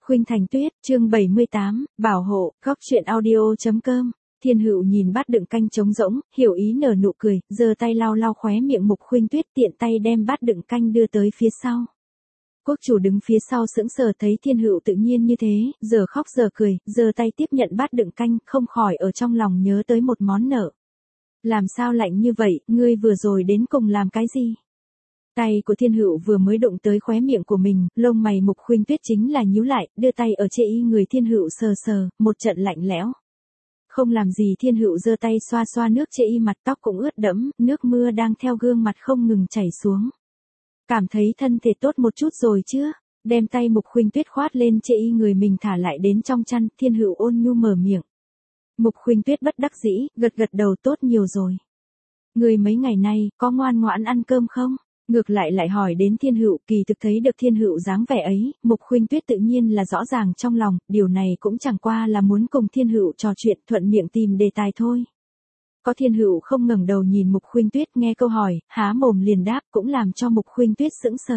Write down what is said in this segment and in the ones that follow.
Khuynh Thành Tuyết, chương 78, bảo hộ, góc truyện audio.com. Thiên Hựu nhìn bát đựng canh trống rỗng, hiểu ý nở nụ cười, giơ tay lau lau khóe miệng Mục Khuynh Tuyết, tiện tay đem bát đựng canh đưa tới phía sau. Quốc chủ đứng phía sau sững sờ thấy Thiên Hựu tự nhiên như thế, giờ khóc giờ cười, giơ tay tiếp nhận bát đựng canh, không khỏi ở trong lòng nhớ tới một món nợ. Làm sao lạnh như vậy, ngươi vừa rồi đến cùng làm cái gì? Tay của Thiên Hựu vừa mới đụng tới khóe miệng của mình, lông mày Mục Khuynh Tuyết chính là nhíu lại, đưa tay ở trên y người Thiên Hựu sờ sờ, một trận lạnh lẽo. Không làm gì, Thiên Hựu giơ tay xoa xoa nước trên y, mặt tóc cũng ướt đẫm, nước mưa đang theo gương mặt không ngừng chảy xuống. Cảm thấy thân thể tốt một chút rồi chứ? Đem tay Mục Khuynh Tuyết khoát lên trên y người mình thả lại đến trong chăn, Thiên Hựu ôn nhu mở miệng. Mục Khuynh Tuyết bất đắc dĩ, gật gật đầu, tốt nhiều rồi. Người mấy ngày nay, có ngoan ngoãn ăn cơm không? Ngược lại hỏi đến Thiên Hựu, kỳ thực thấy được Thiên Hựu dáng vẻ ấy, Mục Khuynh Tuyết tự nhiên là rõ ràng trong lòng, điều này cũng chẳng qua là muốn cùng Thiên Hựu trò chuyện, thuận miệng tìm đề tài thôi. Có Thiên Hựu không ngẩng đầu nhìn Mục Khuynh Tuyết, nghe câu hỏi, há mồm liền đáp, cũng làm cho Mục Khuynh Tuyết sững sờ.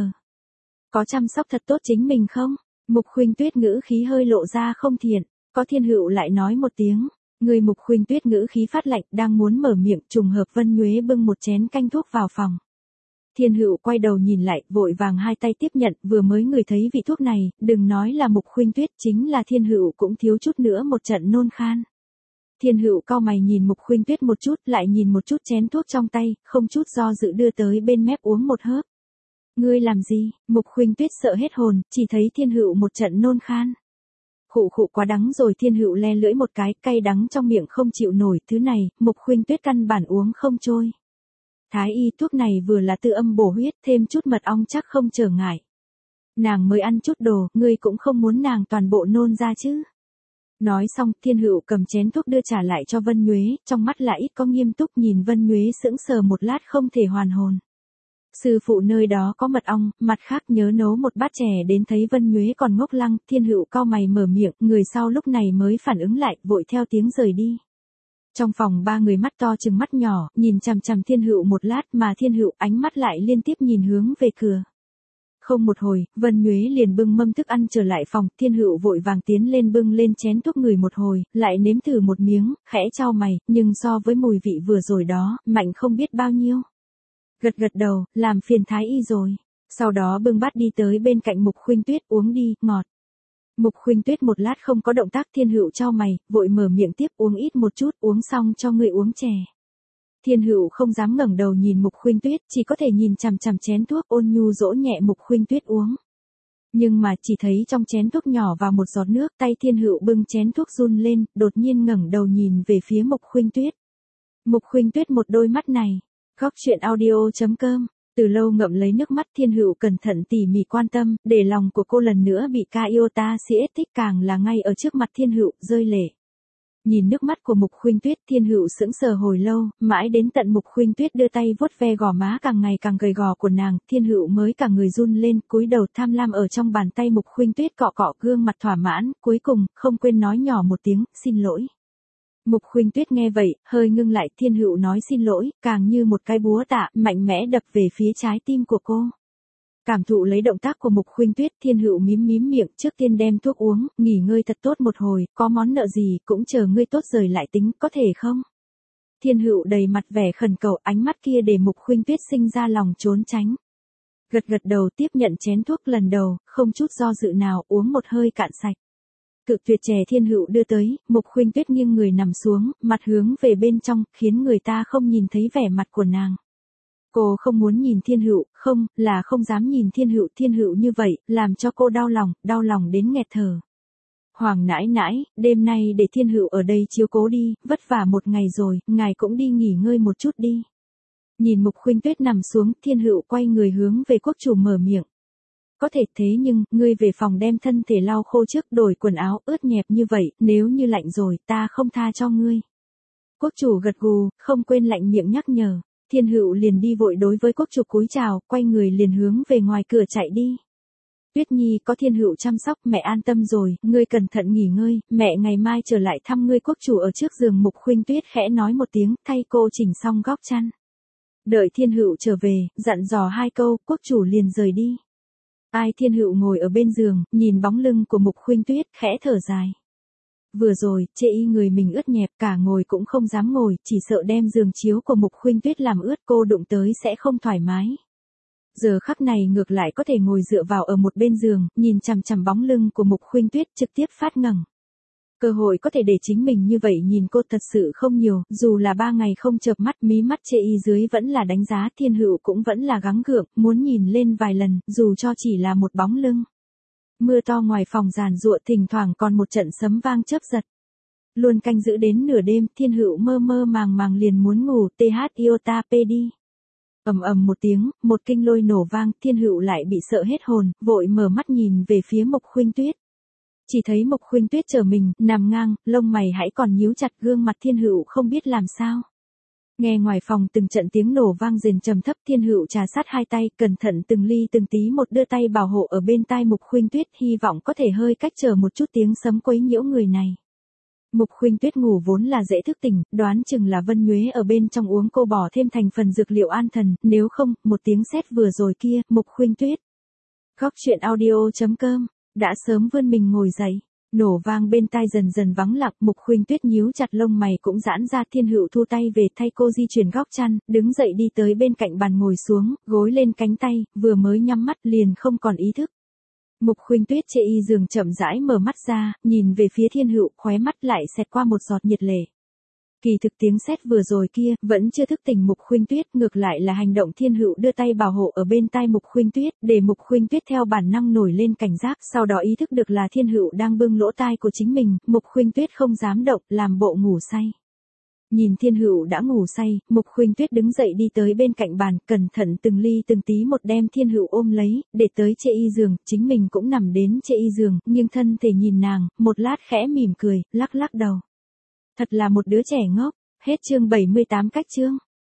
Có chăm sóc thật tốt chính mình không? Mục Khuynh Tuyết ngữ khí hơi lộ ra không thiện, có Thiên Hựu lại nói một tiếng. Người Mục Khuynh Tuyết ngữ khí phát lạnh, đang muốn mở miệng, trùng hợp Vân Nhuế bưng một chén canh thuốc vào phòng. Thiên Hựu quay đầu nhìn lại, vội vàng hai tay tiếp nhận, vừa mới ngửi thấy vị thuốc này, đừng nói là Mục Khuynh Tuyết, chính là Thiên Hựu cũng thiếu chút nữa một trận nôn khan. Thiên Hựu cau mày nhìn Mục Khuynh Tuyết một chút, lại nhìn một chút chén thuốc trong tay, không chút do dự đưa tới bên mép uống một hớp. Ngươi làm gì? Mục Khuynh Tuyết sợ hết hồn, chỉ thấy Thiên Hựu một trận nôn khan. Khụ khụ, quá đắng rồi. Thiên Hựu le lưỡi một cái, cay đắng trong miệng không chịu nổi, thứ này, Mục Khuynh Tuyết căn bản uống không trôi. Thái y, thuốc này vừa là tư âm bổ huyết, thêm chút mật ong chắc không trở ngại. Nàng mới ăn chút đồ, ngươi cũng không muốn nàng toàn bộ nôn ra chứ. Nói xong, Thiên Hựu cầm chén thuốc đưa trả lại cho Vân Nhuế, trong mắt là ít có nghiêm túc, nhìn Vân Nhuế sững sờ một lát không thể hoàn hồn. Sư phụ nơi đó có mật ong, mặt khác nhớ nấu một bát chè đến, thấy Vân Nhuế còn ngốc lăng, Thiên Hựu cau mày mở miệng, người sau lúc này mới phản ứng lại, vội theo tiếng rời đi. Trong phòng ba người mắt to trừng mắt nhỏ, nhìn chằm chằm Thiên Hựu một lát, mà Thiên Hựu ánh mắt lại liên tiếp nhìn hướng về cửa. Không một hồi, Vân Nhuế liền bưng mâm thức ăn trở lại phòng, Thiên Hựu vội vàng tiến lên bưng lên chén thuốc người một hồi, lại nếm thử một miếng, khẽ chau mày, nhưng so với mùi vị vừa rồi đó, mạnh không biết bao nhiêu. Gật đầu, làm phiền Thái y rồi. Sau đó bưng bát đi tới bên cạnh Mục Khuynh Tuyết, uống đi, ngọt. Mục Khuynh Tuyết một lát không có động tác, Thiên Hựu chau mày, vội mở miệng tiếp, uống ít một chút, uống xong cho ngươi uống chè. Thiên Hựu không dám ngẩng đầu nhìn Mục Khuynh Tuyết, chỉ có thể nhìn chằm chằm chén thuốc, ôn nhu dỗ nhẹ Mục Khuynh Tuyết uống. Nhưng mà chỉ thấy trong chén thuốc nhỏ vào một giọt nước, tay Thiên Hựu bưng chén thuốc run lên, đột nhiên ngẩng đầu nhìn về phía Mục Khuynh Tuyết. Mục Khuynh Tuyết một đôi mắt này. Góc truyện audio.com. Từ lâu ngậm lấy nước mắt, Thiên Hựu cẩn thận tỉ mỉ quan tâm, để lòng của cô lần nữa bị ca iota CS thích, càng là ngay ở trước mặt Thiên Hựu, rơi lệ. Nhìn nước mắt của Mục Khuynh Tuyết, Thiên Hựu sững sờ hồi lâu, mãi đến tận Mục Khuynh Tuyết đưa tay vuốt ve gò má càng ngày càng gầy gò của nàng, Thiên Hựu mới cả người run lên, cúi đầu tham lam ở trong bàn tay Mục Khuynh Tuyết cọ cọ gương mặt thỏa mãn, cuối cùng, không quên nói nhỏ một tiếng, xin lỗi. Mục Khuynh Tuyết nghe vậy, hơi ngưng lại, Thiên Hựu nói xin lỗi, càng như một cái búa tạ, mạnh mẽ đập về phía trái tim của cô. Cảm thụ lấy động tác của Mục Khuynh Tuyết, Thiên Hựu mím miệng, trước tiên đem thuốc uống, nghỉ ngơi thật tốt một hồi, có món nợ gì, cũng chờ ngươi tốt rời lại tính, có thể không? Thiên Hựu đầy mặt vẻ khẩn cầu, ánh mắt kia để Mục Khuynh Tuyết sinh ra lòng trốn tránh. Gật đầu tiếp nhận chén thuốc lần đầu, không chút do dự nào, uống một hơi cạn sạch. Cực tuyệt chè Thiên Hựu đưa tới, Mục Khuynh Tuyết nghiêng người nằm xuống, mặt hướng về bên trong, khiến người ta không nhìn thấy vẻ mặt của nàng. Cô không muốn nhìn Thiên Hựu, không, là không dám nhìn Thiên Hựu như vậy, làm cho cô đau lòng đến nghẹt thở. Hoàng nãi nãi, đêm nay để Thiên Hựu ở đây chiếu cố đi, vất vả một ngày rồi, ngài cũng đi nghỉ ngơi một chút đi. Nhìn Mục Khuynh Tuyết nằm xuống, Thiên Hựu quay người hướng về quốc chủ mở miệng. Có thể, thế nhưng, ngươi về phòng đem thân thể lau khô trước, đổi quần áo, ướt nhẹp như vậy, nếu như lạnh rồi, ta không tha cho ngươi. Quốc chủ gật gù, không quên lạnh miệng nhắc nhở. Thiên Hựu liền đi vội đối với quốc chủ cúi chào, quay người liền hướng về ngoài cửa chạy đi. Tuyết Nhi, có Thiên Hựu chăm sóc, mẹ an tâm rồi, ngươi cẩn thận nghỉ ngơi, mẹ ngày mai trở lại thăm ngươi. Quốc chủ ở trước giường Mục Khuynh Tuyết khẽ nói một tiếng, thay cô chỉnh xong góc chăn. Đợi Thiên Hựu trở về, dặn dò hai câu, quốc chủ liền rời đi. Ai Thiên Hựu ngồi ở bên giường, nhìn bóng lưng của Mục Khuynh Tuyết, khẽ thở dài. Vừa rồi, chê y người mình ướt nhẹp, cả ngồi cũng không dám ngồi, chỉ sợ đem giường chiếu của Mục Khuynh Tuyết làm ướt, cô đụng tới sẽ không thoải mái. Giờ khắc này ngược lại có thể ngồi dựa vào ở một bên giường, nhìn chằm chằm bóng lưng của Mục Khuynh Tuyết, trực tiếp phát ngẩng. Cơ hội có thể để chính mình như vậy nhìn cô thật sự không nhiều, dù là 3 ngày không chợp mắt, mí mắt chê y dưới vẫn là đánh giá, Thiên Hựu cũng vẫn là gắng gượng, muốn nhìn lên vài lần, dù cho chỉ là một bóng lưng. Mưa to ngoài phòng giàn giụa, thỉnh thoảng còn một trận sấm vang chớp giật. Luôn canh giữ đến nửa đêm, Thiên Hựu mơ mơ màng liền muốn ngủ, iota p đi. Ầm ầm một tiếng, một kinh lôi nổ vang, Thiên Hựu lại bị sợ hết hồn, vội mở mắt nhìn về phía Mục Khuynh Tuyết. Chỉ thấy Mục Khuynh Tuyết chờ mình, nằm ngang, lông mày hãy còn nhíu chặt, gương mặt Thiên Hựu không biết làm sao. Nghe ngoài phòng từng trận tiếng nổ vang rền trầm thấp, Thiên Hựu trà sát hai tay, cẩn thận từng ly từng tí một đưa tay bảo hộ ở bên tai Mục Khuynh Tuyết, hy vọng có thể hơi cách trở một chút tiếng sấm quấy nhiễu người này. Mục Khuynh Tuyết ngủ vốn là dễ thức tỉnh, đoán chừng là Vân Nhuế ở bên trong uống, cô bỏ thêm thành phần dược liệu an thần, nếu không, một tiếng sét vừa rồi kia, Mục Khuynh Tuyết. Góc truyện audio.com đã sớm vươn mình ngồi dậy. Nổ vang bên tai dần dần vắng lặng, Mục Khuynh Tuyết nhíu chặt lông mày cũng giãn ra, Thiên Hựu thu tay về, thay cô di chuyển góc chăn, đứng dậy đi tới bên cạnh bàn ngồi xuống, gối lên cánh tay, vừa mới nhắm mắt liền không còn ý thức. Mục Khuynh Tuyết chê y giường chậm rãi mở mắt ra, nhìn về phía Thiên Hựu, khóe mắt lại xẹt qua một giọt nhiệt lệ. Kỳ thực tiếng sét vừa rồi kia, vẫn chưa thức tỉnh Mục Khuynh Tuyết, ngược lại là hành động Thiên Hựu đưa tay bảo hộ ở bên tai Mục Khuynh Tuyết, để Mục Khuynh Tuyết theo bản năng nổi lên cảnh giác, sau đó ý thức được là Thiên Hựu đang bưng lỗ tai của chính mình, Mục Khuynh Tuyết không dám động, làm bộ ngủ say. Nhìn Thiên Hựu đã ngủ say, Mục Khuynh Tuyết đứng dậy đi tới bên cạnh bàn, cẩn thận từng ly từng tí một đem Thiên Hựu ôm lấy, để tới chê y giường, chính mình cũng nằm đến chê y giường, nhưng thân thể nhìn nàng, một lát khẽ mỉm cười, lắc lắc đầu. Thật là một đứa trẻ ngốc. Hết chương 78 cách chương.